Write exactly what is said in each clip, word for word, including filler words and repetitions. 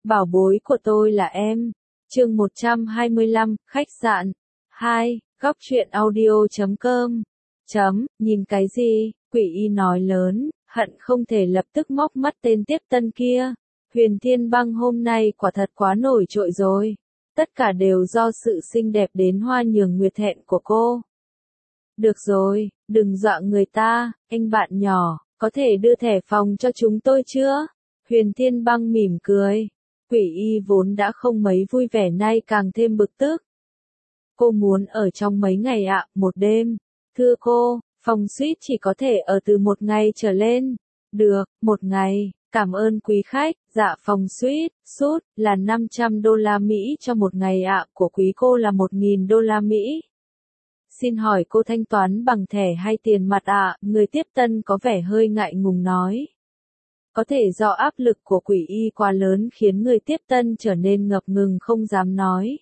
Bảo bối của tôi là em. Chương một trăm hai mươi lăm, khách sạn. hai. Góc truyện audio chấm com. Chấm, nhìn cái gì? Quỷ y nói lớn, hận không thể lập tức móc mắt tên tiếp tân kia. Huyền Thiên Băng hôm nay quả thật quá nổi trội rồi. Tất cả đều do sự xinh đẹp đến hoa nhường nguyệt thẹn của cô. Được rồi, đừng dọa người ta, anh bạn nhỏ, có thể đưa thẻ phòng cho chúng tôi chưa? Huyền Thiên Băng mỉm cười. Quỷ y vốn đã không mấy vui vẻ nay càng thêm bực tức. Cô muốn ở trong mấy ngày ạ, một đêm. Thưa cô, phòng suite chỉ có thể ở từ một ngày trở lên. Được, một ngày, cảm ơn quý khách, dạ phòng suite, suit, là năm trăm đô la Mỹ cho một ngày ạ, của quý cô là một nghìn đô la Mỹ. Xin hỏi cô thanh toán bằng thẻ hay tiền mặt ạ, người tiếp tân có vẻ hơi ngại ngùng nói. Có thể do áp lực của quỷ y quá lớn khiến người tiếp tân trở nên ngập ngừng không dám nói.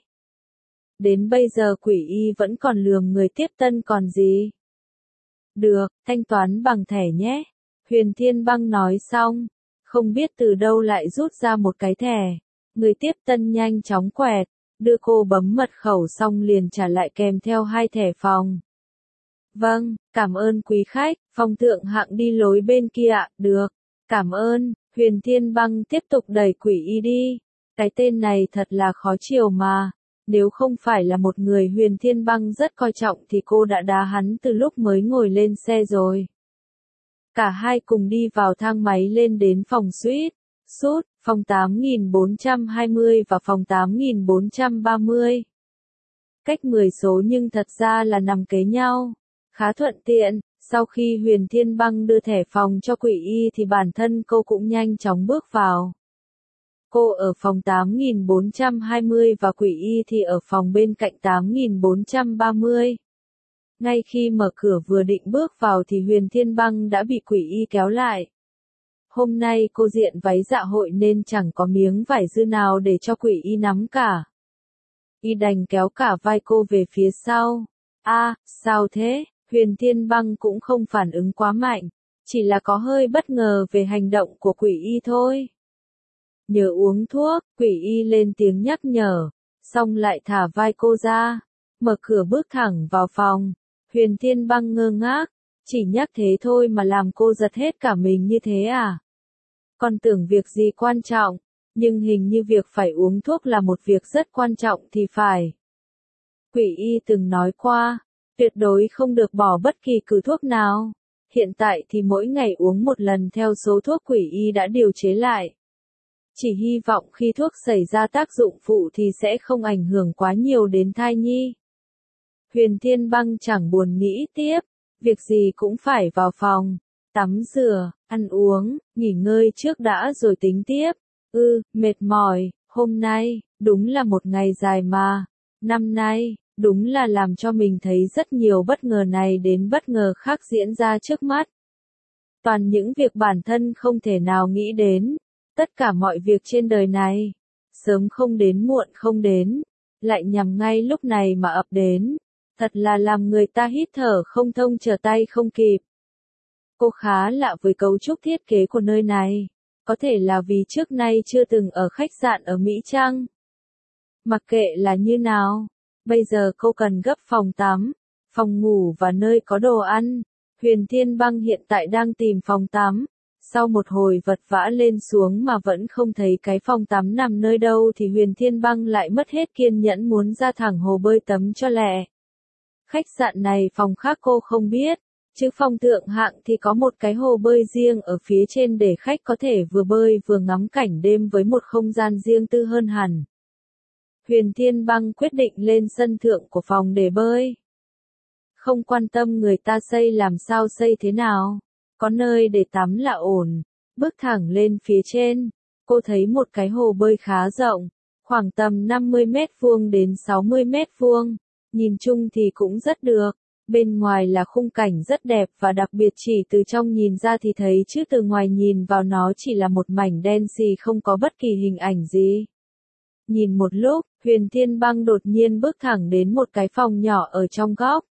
Đến bây giờ quỷ y vẫn còn lườm người tiếp tân còn gì. Được, thanh toán bằng thẻ nhé. Huyền Thiên Băng nói xong, không biết từ đâu lại rút ra một cái thẻ. Người tiếp tân nhanh chóng quẹt, đưa cô bấm mật khẩu xong liền trả lại kèm theo hai thẻ phòng. Vâng, cảm ơn quý khách, phòng thượng hạng đi lối bên kia ạ, được. Cảm ơn, Huyền Thiên Băng tiếp tục đẩy quỷ y đi. Cái tên này thật là khó chiều mà. Nếu không phải là một người Huyền Thiên Băng rất coi trọng thì cô đã đá hắn từ lúc mới ngồi lên xe rồi. Cả hai cùng đi vào thang máy lên đến phòng suite, suite, phòng tám nghìn bốn trăm hai mươi và phòng tám nghìn bốn trăm ba mươi. Cách mười số nhưng thật ra là nằm kế nhau. Khá thuận tiện. Sau khi Huyền Thiên Băng đưa thẻ phòng cho quỷ y thì bản thân cô cũng nhanh chóng bước vào. Cô ở phòng tám nghìn bốn trăm hai mươi và quỷ y thì ở phòng bên cạnh tám nghìn bốn trăm ba mươi. Ngay khi mở cửa vừa định bước vào thì Huyền Thiên Băng đã bị quỷ y kéo lại. Hôm nay cô diện váy dạ hội nên chẳng có miếng vải dư nào để cho quỷ y nắm cả. Y đành kéo cả vai cô về phía sau. A, à, sao thế? Huyền Thiên Băng cũng không phản ứng quá mạnh, chỉ là có hơi bất ngờ về hành động của quỷ y thôi. Nhớ uống thuốc, quỷ y lên tiếng nhắc nhở, xong lại thả vai cô ra, mở cửa bước thẳng vào phòng. Huyền Thiên Băng ngơ ngác, chỉ nhắc thế thôi mà làm cô giật hết cả mình như thế à? Còn tưởng việc gì quan trọng, nhưng hình như việc phải uống thuốc là một việc rất quan trọng thì phải. Quỷ y từng nói qua, tuyệt đối không được bỏ bất kỳ cử thuốc nào. Hiện tại thì mỗi ngày uống một lần theo số thuốc quỷ y đã điều chế lại. Chỉ hy vọng khi thuốc xảy ra tác dụng phụ thì sẽ không ảnh hưởng quá nhiều đến thai nhi. Huyền Thiên Băng chẳng buồn nghĩ tiếp, việc gì cũng phải vào phòng, tắm rửa, ăn uống, nghỉ ngơi trước đã rồi tính tiếp. Ừ, mệt mỏi, hôm nay, đúng là một ngày dài mà. Năm nay, đúng là làm cho mình thấy rất nhiều bất ngờ này đến bất ngờ khác diễn ra trước mắt. Toàn những việc bản thân không thể nào nghĩ đến. Tất cả mọi việc trên đời này, sớm không đến muộn không đến, lại nhằm ngay lúc này mà ập đến. Thật là làm người ta hít thở không thông trở tay không kịp. Cô khá lạ với cấu trúc thiết kế của nơi này. Có thể là vì trước nay chưa từng ở khách sạn ở Mỹ chăng? Mặc kệ là như nào, bây giờ cô cần gấp phòng tắm, phòng ngủ và nơi có đồ ăn. Huyền Thiên Băng hiện tại đang tìm phòng tắm. Sau một hồi vật vã lên xuống mà vẫn không thấy cái phòng tắm nằm nơi đâu thì Huyền Thiên Băng lại mất hết kiên nhẫn muốn ra thẳng hồ bơi tắm cho lẹ. Khách sạn này phòng khác cô không biết, chứ phòng thượng hạng thì có một cái hồ bơi riêng ở phía trên để khách có thể vừa bơi vừa ngắm cảnh đêm với một không gian riêng tư hơn hẳn. Huyền Thiên Băng quyết định lên sân thượng của phòng để bơi. Không quan tâm người ta xây làm sao xây thế nào. Có nơi để tắm là ổn. Bước thẳng lên phía trên, cô thấy một cái hồ bơi khá rộng, khoảng tầm năm mươi mét vuông đến sáu mươi mét vuông. Nhìn chung thì cũng rất được. Bên ngoài là khung cảnh rất đẹp và đặc biệt chỉ từ trong nhìn ra thì thấy chứ từ ngoài nhìn vào nó chỉ là một mảnh đen xì không có bất kỳ hình ảnh gì. Nhìn một lúc, Huyền Thiên Băng đột nhiên bước thẳng đến một cái phòng nhỏ ở trong góc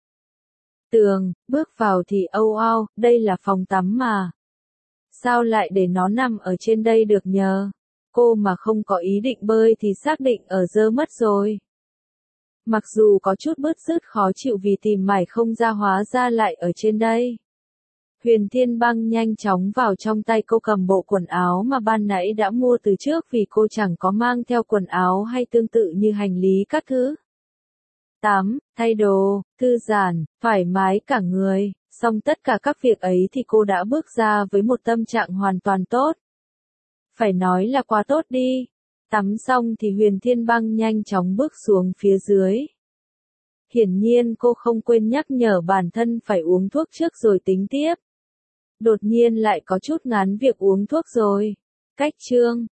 tường, bước vào thì âu ao, đây là phòng tắm mà. Sao lại để nó nằm ở trên đây được nhờ? cô mà không có ý định bơi thì xác định ở dơ mất rồi. Mặc dù có chút bứt rứt khó chịu vì tìm mãi không ra hóa ra lại ở trên đây. Huyền Thiên Băng nhanh chóng vào trong tay cô cầm bộ quần áo mà ban nãy đã mua từ trước vì cô chẳng có mang theo quần áo hay tương tự như hành lý các thứ. Tắm, thay đồ, thư giãn, thoải mái cả người, xong tất cả các việc ấy thì cô đã bước ra với một tâm trạng hoàn toàn tốt. Phải nói là quá tốt đi. Tắm xong thì Huyền Thiên Băng nhanh chóng bước xuống phía dưới. Hiển nhiên cô không quên nhắc nhở bản thân phải uống thuốc trước rồi tính tiếp. Đột nhiên lại có chút ngán việc uống thuốc rồi. Cách chương